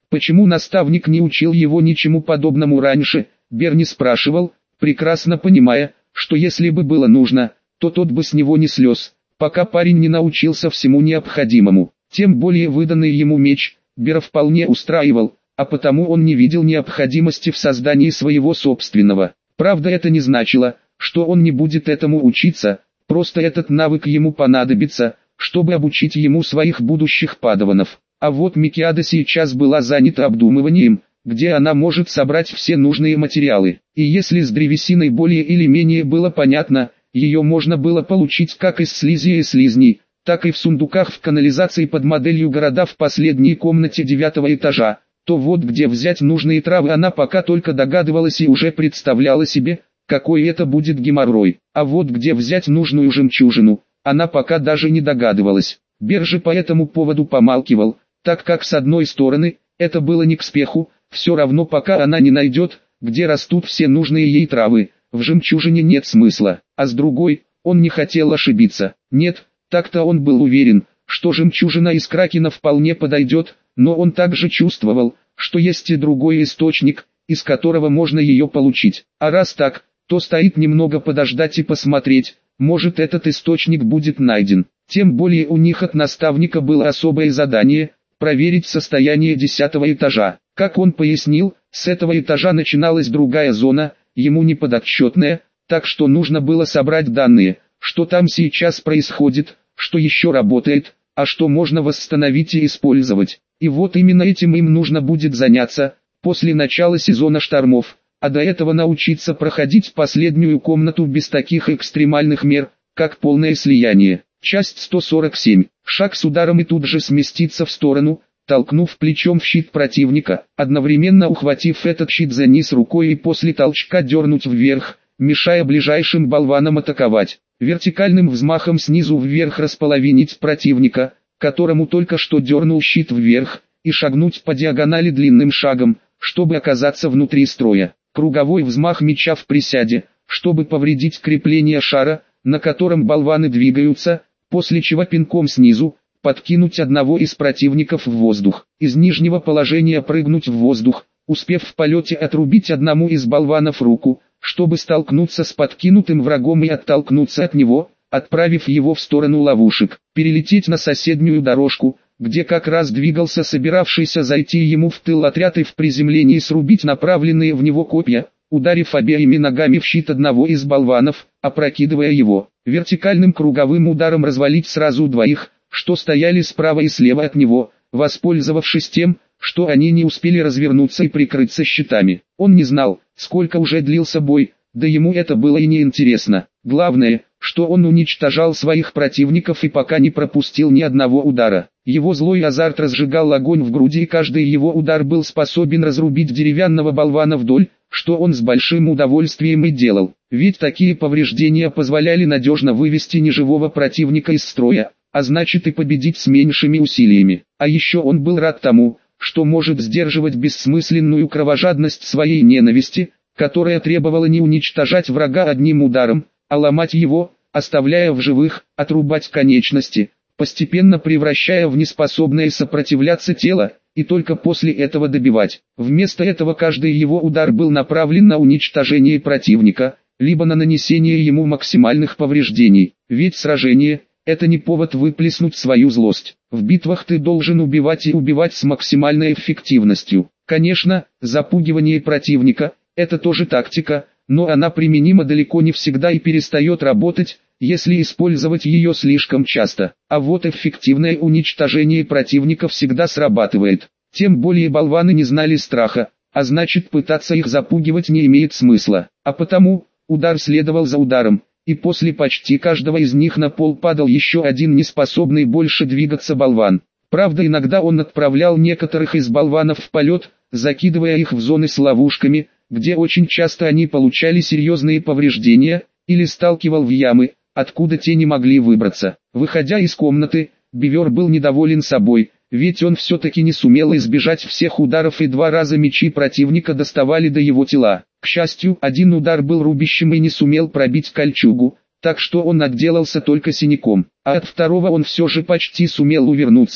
Почему наставник не учил его ничему подобному раньше, Берни спрашивал, прекрасно понимая, что если бы было нужно, то тот бы с него не слез, пока парень не научился всему необходимому. Тем более выданный ему меч, Бера вполне устраивал, а потому он не видел необходимости в создании своего собственного. Правда, это не значило, что он не будет этому учиться, просто этот навык ему понадобится, чтобы обучить ему своих будущих падаванов. А вот Микиада сейчас была занята обдумыванием, где она может собрать все нужные материалы. И если с древесиной более или менее было понятно, ее можно было получить как из слизи и слизней, так и в сундуках в канализации под моделью города в последней комнате девятого этажа, то вот где взять нужные травы она пока только догадывалась и уже представляла себе, какой это будет геморрой. А вот где взять нужную жемчужину, она пока даже не догадывалась. Бер же по этому поводу помалкивал, так как с одной стороны, это было не к спеху, все равно пока она не найдет, где растут все нужные ей травы, в жемчужине нет смысла, а с другой, он не хотел ошибиться. Нет, так-то он был уверен, что жемчужина из Кракена вполне подойдет, но он также чувствовал, что есть и другой источник, из которого можно ее получить. А раз так, то стоит немного подождать и посмотреть, может этот источник будет найден. Тем более у них от наставника было особое задание – проверить состояние десятого этажа. Как он пояснил, с этого этажа начиналась другая зона, ему неподотчетная, так что нужно было собрать данные, что там сейчас происходит, что еще работает, а что можно восстановить и использовать. И вот именно этим им нужно будет заняться, после начала сезона штормов, а до этого научиться проходить последнюю комнату без таких экстремальных мер, как полное слияние. Часть сто сорок семь. Шаг с ударом и тут же сместиться в сторону, толкнув плечом в щит противника, одновременно ухватив этот щит за низ рукой и после толчка дернуть вверх, мешая ближайшим болванам атаковать. Вертикальным взмахом снизу вверх располовинить противника, которому только что дернул щит вверх, и шагнуть по диагонали длинным шагом, чтобы оказаться внутри строя. Круговой взмах меча в присяде, чтобы повредить крепление шара, на котором болваны двигаются, после чего пинком снизу, подкинуть одного из противников в воздух. Из нижнего положения прыгнуть в воздух, успев в полете отрубить одному из болванов руку, чтобы столкнуться с подкинутым врагом и оттолкнуться от него, отправив его в сторону ловушек. Перелететь на соседнюю дорожку, где как раз двигался собиравшийся зайти ему в тыл отряд и в приземлении срубить направленные в него копья, ударив обеими ногами в щит одного из болванов, опрокидывая его. Вертикальным круговым ударом развалить сразу двоих, что стояли справа и слева от него, воспользовавшись тем, что они не успели развернуться и прикрыться щитами. Он не знал, сколько уже длился бой, да ему это было и не интересно. Главное, что он уничтожал своих противников и пока не пропустил ни одного удара. Его злой азарт разжигал огонь в груди, и каждый его удар был способен разрубить деревянного болвана вдоль, что он с большим удовольствием и делал. Ведь такие повреждения позволяли надежно вывести неживого противника из строя, а значит и победить с меньшими усилиями. А еще он был рад тому, что может сдерживать бессмысленную кровожадность своей ненависти, которая требовала не уничтожать врага одним ударом, а ломать его, оставляя в живых, отрубать конечности, постепенно превращая в неспособное сопротивляться тело, и только после этого добивать. Вместо этого каждый его удар был направлен на уничтожение противника, либо на нанесение ему максимальных повреждений. Ведь сражение – это не повод выплеснуть свою злость. В битвах ты должен убивать и убивать с максимальной эффективностью. Конечно, запугивание противника – это тоже тактика, но она применима далеко не всегда и перестает работать, если использовать ее слишком часто. А вот эффективное уничтожение противника всегда срабатывает. Тем более болваны не знали страха, а значит пытаться их запугивать не имеет смысла. А потому, удар следовал за ударом, и после почти каждого из них на пол падал еще один неспособный больше двигаться болван. Правда, иногда он отправлял некоторых из болванов в полет, закидывая их в зоны с ловушками, где очень часто они получали серьезные повреждения, или сталкивал в ямы, откуда те не могли выбраться. Выходя из комнаты, Бивер был недоволен собой, ведь он все-таки не сумел избежать всех ударов и два раза мечи противника доставали до его тела. К счастью, один удар был рубящим и не сумел пробить кольчугу, так что он отделался только синяком, а от второго он все же почти сумел увернуться,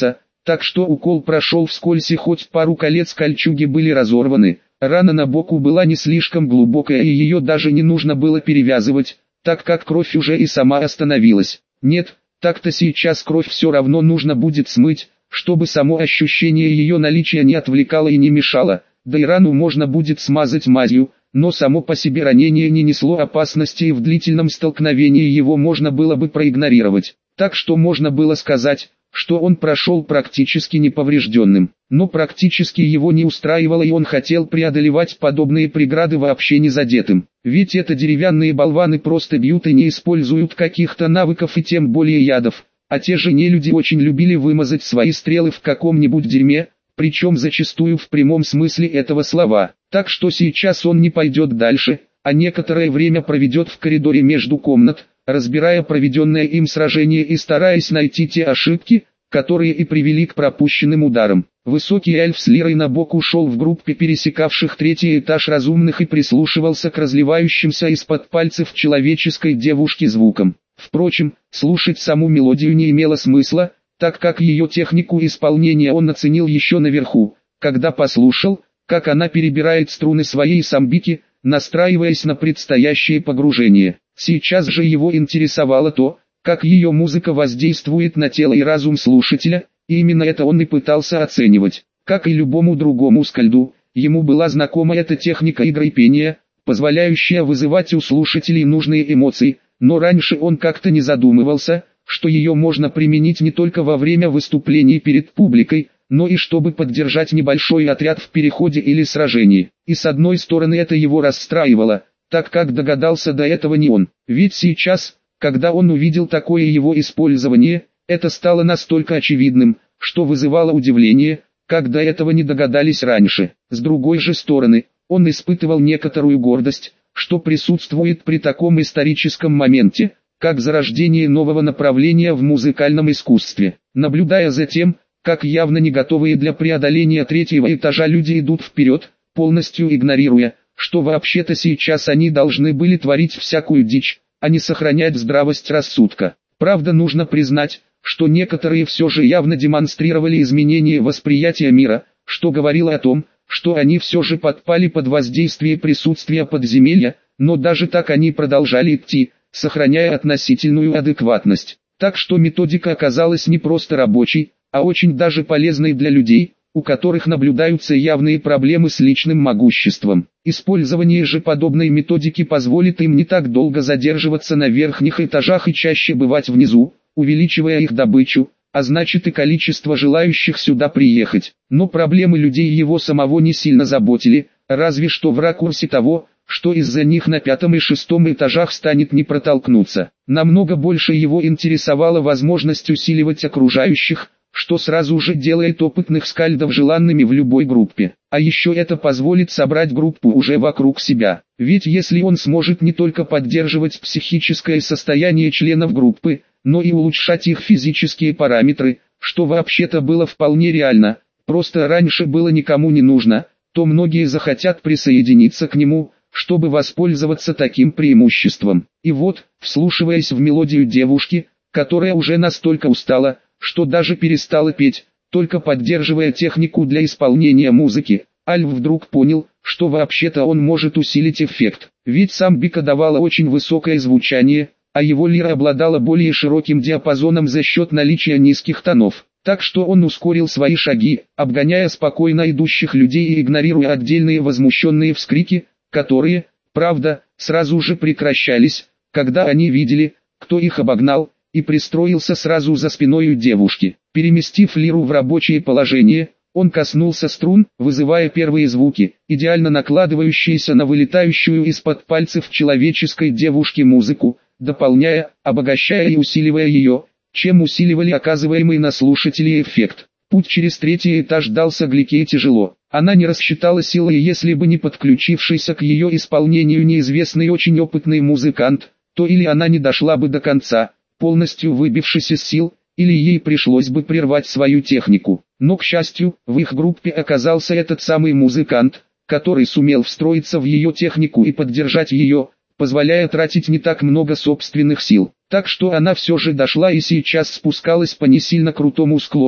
так что укол прошел вскользь и хоть пару колец кольчуги были разорваны, рана на боку была не слишком глубокая и ее даже не нужно было перевязывать, так как кровь уже и сама остановилась. Нет, так-то сейчас кровь все равно нужно будет смыть, чтобы само ощущение ее наличия не отвлекало и не мешало, да и рану можно будет смазать мазью, но само по себе ранение не несло опасности и в длительном столкновении его можно было бы проигнорировать. Так что можно было сказать, что он прошел практически неповрежденным. Но практически его не устраивало и он хотел преодолевать подобные преграды вообще не задетым. Ведь это деревянные болваны просто бьют и не используют каких-то навыков и тем более ядов. А те же нелюди очень любили вымазать свои стрелы в каком-нибудь дерьме, причем зачастую в прямом смысле этого слова. Так что сейчас он не пойдет дальше, а некоторое время проведет в коридоре между комнат, разбирая проведенное им сражение и стараясь найти те ошибки, которые и привели к пропущенным ударам. Высокий эльф с лирой на бок ушел в группе пересекавших третий этаж разумных и прислушивался к разливающимся из-под пальцев человеческой девушки звукам. Впрочем, слушать саму мелодию не имело смысла, так как ее технику исполнения он оценил еще наверху, когда послушал, как она перебирает струны своей самбики, настраиваясь на предстоящее погружение. Сейчас же его интересовало то, как ее музыка воздействует на тело и разум слушателя, и именно это он и пытался оценивать. Как и любому другому скальду, ему была знакома эта техника игры и пения, позволяющая вызывать у слушателей нужные эмоции, но раньше он как-то не задумывался, что ее можно применить не только во время выступлений перед публикой, но и чтобы поддержать небольшой отряд в переходе или сражении. И с одной стороны это его расстраивало, так как догадался до этого не он. Ведь сейчас, когда он увидел такое его использование, это стало настолько очевидным, что вызывало удивление, как до этого не догадались раньше. С другой же стороны, он испытывал некоторую гордость, что присутствует при таком историческом моменте, как зарождение нового направления в музыкальном искусстве. Наблюдая за тем, как явно не готовые для преодоления третьего этажа люди идут вперед, полностью игнорируя, что вообще-то сейчас они должны были творить всякую дичь, а не сохранять здравость рассудка. Правда, нужно признать, что некоторые все же явно демонстрировали изменение восприятия мира, что говорило о том, что они все же подпали под воздействие присутствия подземелья, но даже так они продолжали идти, сохраняя относительную адекватность. Так что методика оказалась не просто рабочей, а очень даже полезной для людей, у которых наблюдаются явные проблемы с личным могуществом. Использование же подобной методики позволит им не так долго задерживаться на верхних этажах и чаще бывать внизу, увеличивая их добычу, а значит и количество желающих сюда приехать. Но проблемы людей его самого не сильно заботили, разве что в ракурсе того, что из-за них на пятом и шестом этажах станет не протолкнуться. Намного больше его интересовала возможность усиливать окружающих, что сразу же делает опытных скальдов желанными в любой группе. А еще это позволит собрать группу уже вокруг себя. Ведь если он сможет не только поддерживать психическое состояние членов группы, но и улучшать их физические параметры, что вообще-то было вполне реально, просто раньше было никому не нужно, то многие захотят присоединиться к нему, чтобы воспользоваться таким преимуществом. И вот, вслушиваясь в мелодию девушки, которая уже настолько устала, что даже перестала петь, только поддерживая технику для исполнения музыки, Альф вдруг понял, что вообще-то он может усилить эффект. Ведь самбика давала очень высокое звучание, а его лира обладала более широким диапазоном за счет наличия низких тонов. Так что он ускорил свои шаги, обгоняя спокойно идущих людей и игнорируя отдельные возмущенные вскрики, которые, правда, сразу же прекращались, когда они видели, кто их обогнал, и пристроился сразу за спиной у девушки. Переместив лиру в рабочее положение, он коснулся струн, вызывая первые звуки, идеально накладывающиеся на вылетающую из-под пальцев человеческой девушки музыку, дополняя, обогащая и усиливая ее, чем усиливали оказываемый на слушателей эффект. Путь через третий этаж дался Гликее тяжело. Она не рассчитала силы, и если бы не подключившийся к ее исполнению неизвестный очень опытный музыкант, то или она не дошла бы до конца, полностью выбившись из сил, или ей пришлось бы прервать свою технику. Но, к счастью, в их группе оказался этот самый музыкант, который сумел встроиться в ее технику и поддержать ее, позволяя тратить не так много собственных сил. Так что она все же дошла и сейчас спускалась по не сильно крутому склону,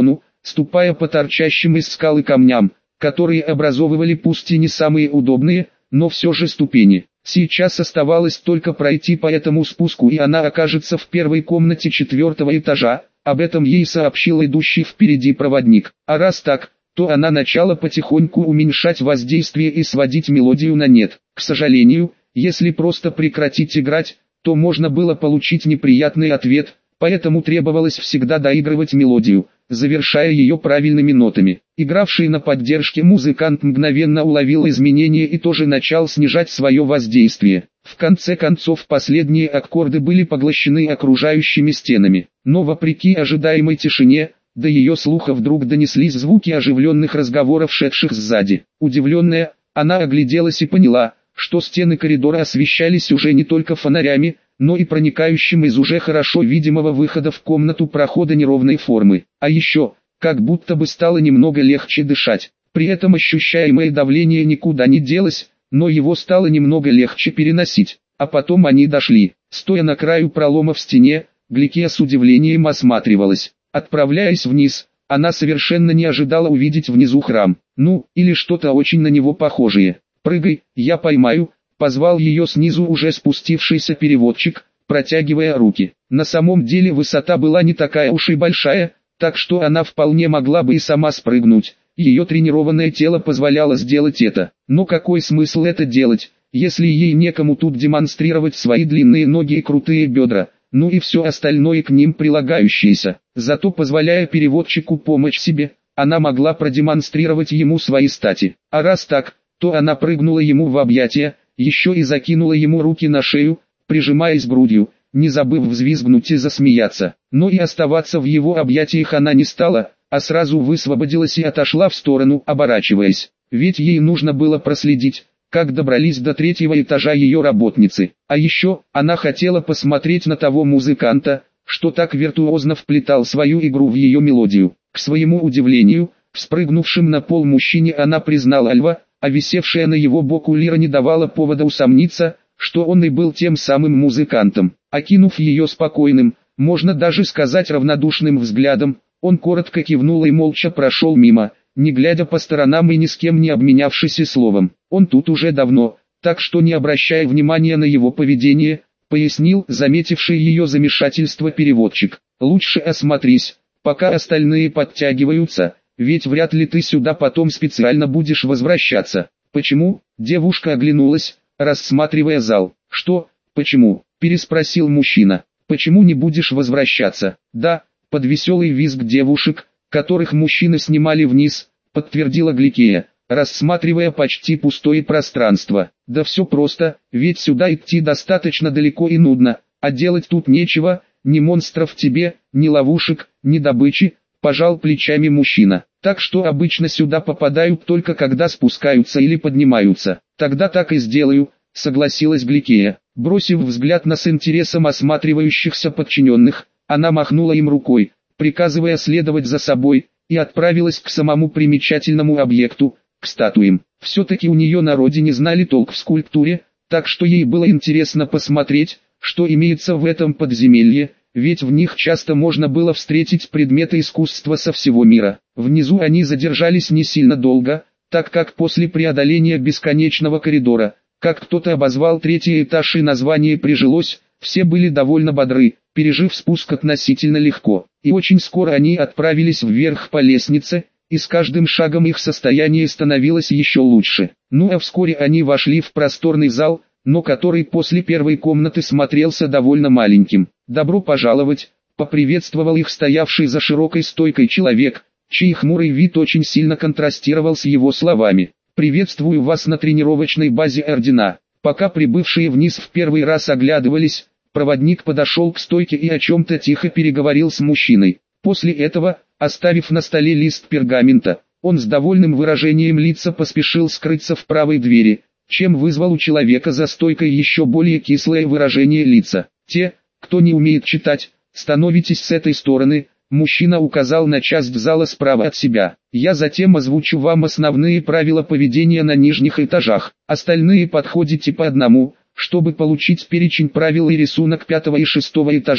ступая по торчащим из скалы камням, которые образовывали пусть и не самые удобные, но все же ступени. Сейчас оставалось только пройти по этому спуску, и она окажется в первой комнате четвертого этажа. Об этом ей сообщил идущий впереди проводник. А раз так, то она начала потихоньку уменьшать воздействие и сводить мелодию на нет. К сожалению, если просто прекратить играть, то можно было получить неприятный ответ, поэтому требовалось всегда доигрывать мелодию, завершая ее правильными нотами. Игравший на поддержке музыкант мгновенно уловил изменения и тоже начал снижать свое воздействие. В конце концов последние аккорды были поглощены окружающими стенами, но вопреки ожидаемой тишине, до ее слуха вдруг донеслись звуки оживленных разговоров, шедших сзади. Удивленная, она огляделась и поняла, что стены коридора освещались уже не только фонарями, но и проникающим из уже хорошо видимого выхода в комнату прохода неровной формы. А еще, как будто бы стало немного легче дышать. При этом ощущаемое давление никуда не делось, но его стало немного легче переносить. А потом они дошли. Стоя на краю пролома в стене, Гликия с удивлением осматривалась. Отправляясь вниз, она совершенно не ожидала увидеть внизу храм. Ну, или что-то очень на него похожее. «Прыгай, я поймаю», — позвал ее снизу уже спустившийся переводчик, протягивая руки. На самом деле высота была не такая уж и большая, так что она вполне могла бы и сама спрыгнуть. Ее тренированное тело позволяло сделать это. Но какой смысл это делать, если ей некому тут демонстрировать свои длинные ноги и крутые бедра, ну и все остальное к ним прилагающееся. Зато позволяя переводчику помочь себе, она могла продемонстрировать ему свои стати. А раз так, то она прыгнула ему в объятия, еще и закинула ему руки на шею, прижимаясь грудью, не забыв взвизгнуть и засмеяться. Но и оставаться в его объятиях она не стала, а сразу высвободилась и отошла в сторону, оборачиваясь. Ведь ей нужно было проследить, как добрались до третьего этажа ее работницы. А еще, она хотела посмотреть на того музыканта, что так виртуозно вплетал свою игру в ее мелодию. К своему удивлению, вспрыгнувшим на пол мужчине она признала льва, а висевшая на его боку лира не давала повода усомниться, что он и был тем самым музыкантом. Окинув ее спокойным, можно даже сказать равнодушным взглядом, он коротко кивнул и молча прошел мимо, не глядя по сторонам и ни с кем не обменявшись и словом. Он тут уже давно, так что не обращая внимания на его поведение, пояснил заметивший ее замешательство переводчик. «Лучше осмотрись, пока остальные подтягиваются, ведь вряд ли ты сюда потом специально будешь возвращаться». «Почему?» – девушка оглянулась, рассматривая зал. «Что, почему?» – переспросил мужчина. «Почему не будешь возвращаться?» «Да», – под веселый визг девушек, которых мужчины снимали вниз, подтвердила Гликия, рассматривая почти пустое пространство. «Да все просто, ведь сюда идти достаточно далеко и нудно, а делать тут нечего, ни монстров тебе, ни ловушек, ни добычи», – пожал плечами мужчина. «Так что обычно сюда попадают только когда спускаются или поднимаются». «Тогда так и сделаю», – согласилась Гликия. Бросив взгляд на с интересом осматривающихся подчиненных, она махнула им рукой, приказывая следовать за собой, и отправилась к самому примечательному объекту, к статуям. Все-таки у нее на родине знали толк в скульптуре, так что ей было интересно посмотреть, что имеется в этом подземелье, ведь в них часто можно было встретить предметы искусства со всего мира. Внизу они задержались не сильно долго, так как после преодоления бесконечного коридора, как кто-то обозвал третий этаж и название прижилось, все были довольно бодры, пережив спуск относительно легко. И очень скоро они отправились вверх по лестнице, и с каждым шагом их состояние становилось еще лучше. Ну а вскоре они вошли в просторный зал, но который после первой комнаты смотрелся довольно маленьким. «Добро пожаловать», — поприветствовал их стоявший за широкой стойкой человек, чей хмурый вид очень сильно контрастировал с его словами. «Приветствую вас на тренировочной базе Ордена». Пока прибывшие вниз в первый раз оглядывались, проводник подошел к стойке и о чем-то тихо переговорил с мужчиной. После этого, оставив на столе лист пергамента, он с довольным выражением лица поспешил скрыться в правой двери, чем вызвал у человека за стойкой еще более кислое выражение лица. «Те, кто не умеет читать, становитесь с этой стороны», мужчина указал на часть зала справа от себя. «Я затем озвучу вам основные правила поведения на нижних этажах. Остальные подходите по одному, чтобы получить перечень правил и рисунок пятого и шестого этажей,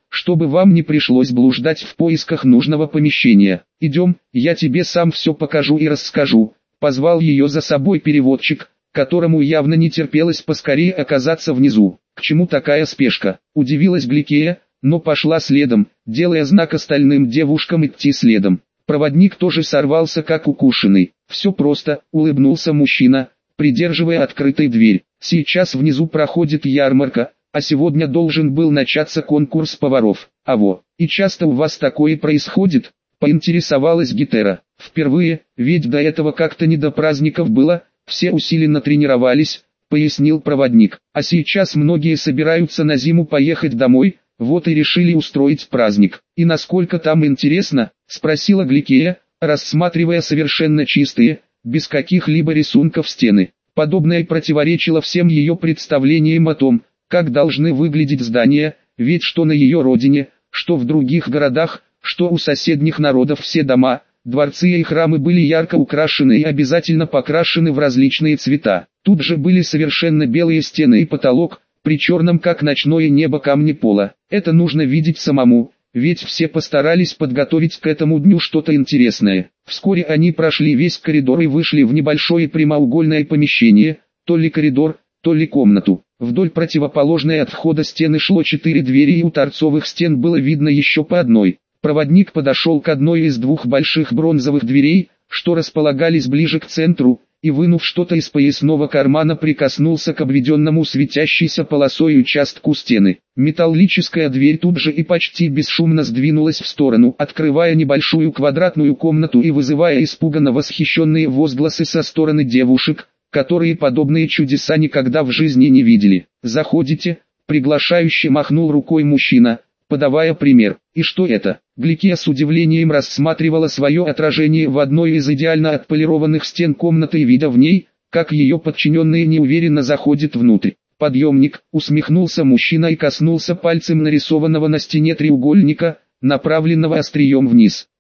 чтобы вам не пришлось блуждать в поисках нужного помещения. Идем, я тебе сам все покажу и расскажу. Позвал ее за собой переводчик, которому явно не терпелось поскорее оказаться внизу. К чему такая спешка? Удивилась Гликея, но пошла следом, делая знак остальным девушкам идти следом. Проводник тоже сорвался как укушенный. Все просто, улыбнулся мужчина, придерживая открытой дверь. Сейчас внизу проходит ярмарка, а сегодня должен был начаться конкурс поваров. Аво, и часто у вас такое происходит? Поинтересовалась Гетера. Впервые, ведь до этого как-то не до праздников было, все усиленно тренировались, пояснил проводник. А сейчас многие собираются на зиму поехать домой, вот и решили устроить праздник. И насколько там интересно, спросила Гликея, рассматривая совершенно чистые, без каких-либо рисунков стены. Подобное противоречило всем ее представлениям о том, как должны выглядеть здания, ведь что на ее родине, что в других городах, что у соседних народов все дома, дворцы и храмы были ярко украшены и обязательно покрашены в различные цвета. Тут же были совершенно белые стены и потолок, при черном как ночное небо камне пола. Это нужно видеть самому, ведь все постарались подготовить к этому дню что-то интересное. Вскоре они прошли весь коридор и вышли в небольшое прямоугольное помещение, то ли коридор, то ли комнату. Вдоль противоположной от входа стены шло четыре двери, и у торцовых стен было видно еще по одной. Проводник подошел к одной из двух больших бронзовых дверей, что располагались ближе к центру, и вынув что-то из поясного кармана, прикоснулся к обведенному светящейся полосой участку стены. Металлическая дверь тут же и почти бесшумно сдвинулась в сторону, открывая небольшую квадратную комнату и вызывая испуганно восхищенные возгласы со стороны девушек, которые подобные чудеса никогда в жизни не видели. «Заходите», — приглашающе махнул рукой мужчина, подавая пример. «И что это?» Гликея с удивлением рассматривала свое отражение в одной из идеально отполированных стен комнаты и видя в ней, как ее подчиненные неуверенно заходят внутрь. «Подъемник», — усмехнулся мужчина и коснулся пальцем нарисованного на стене треугольника, направленного острием вниз.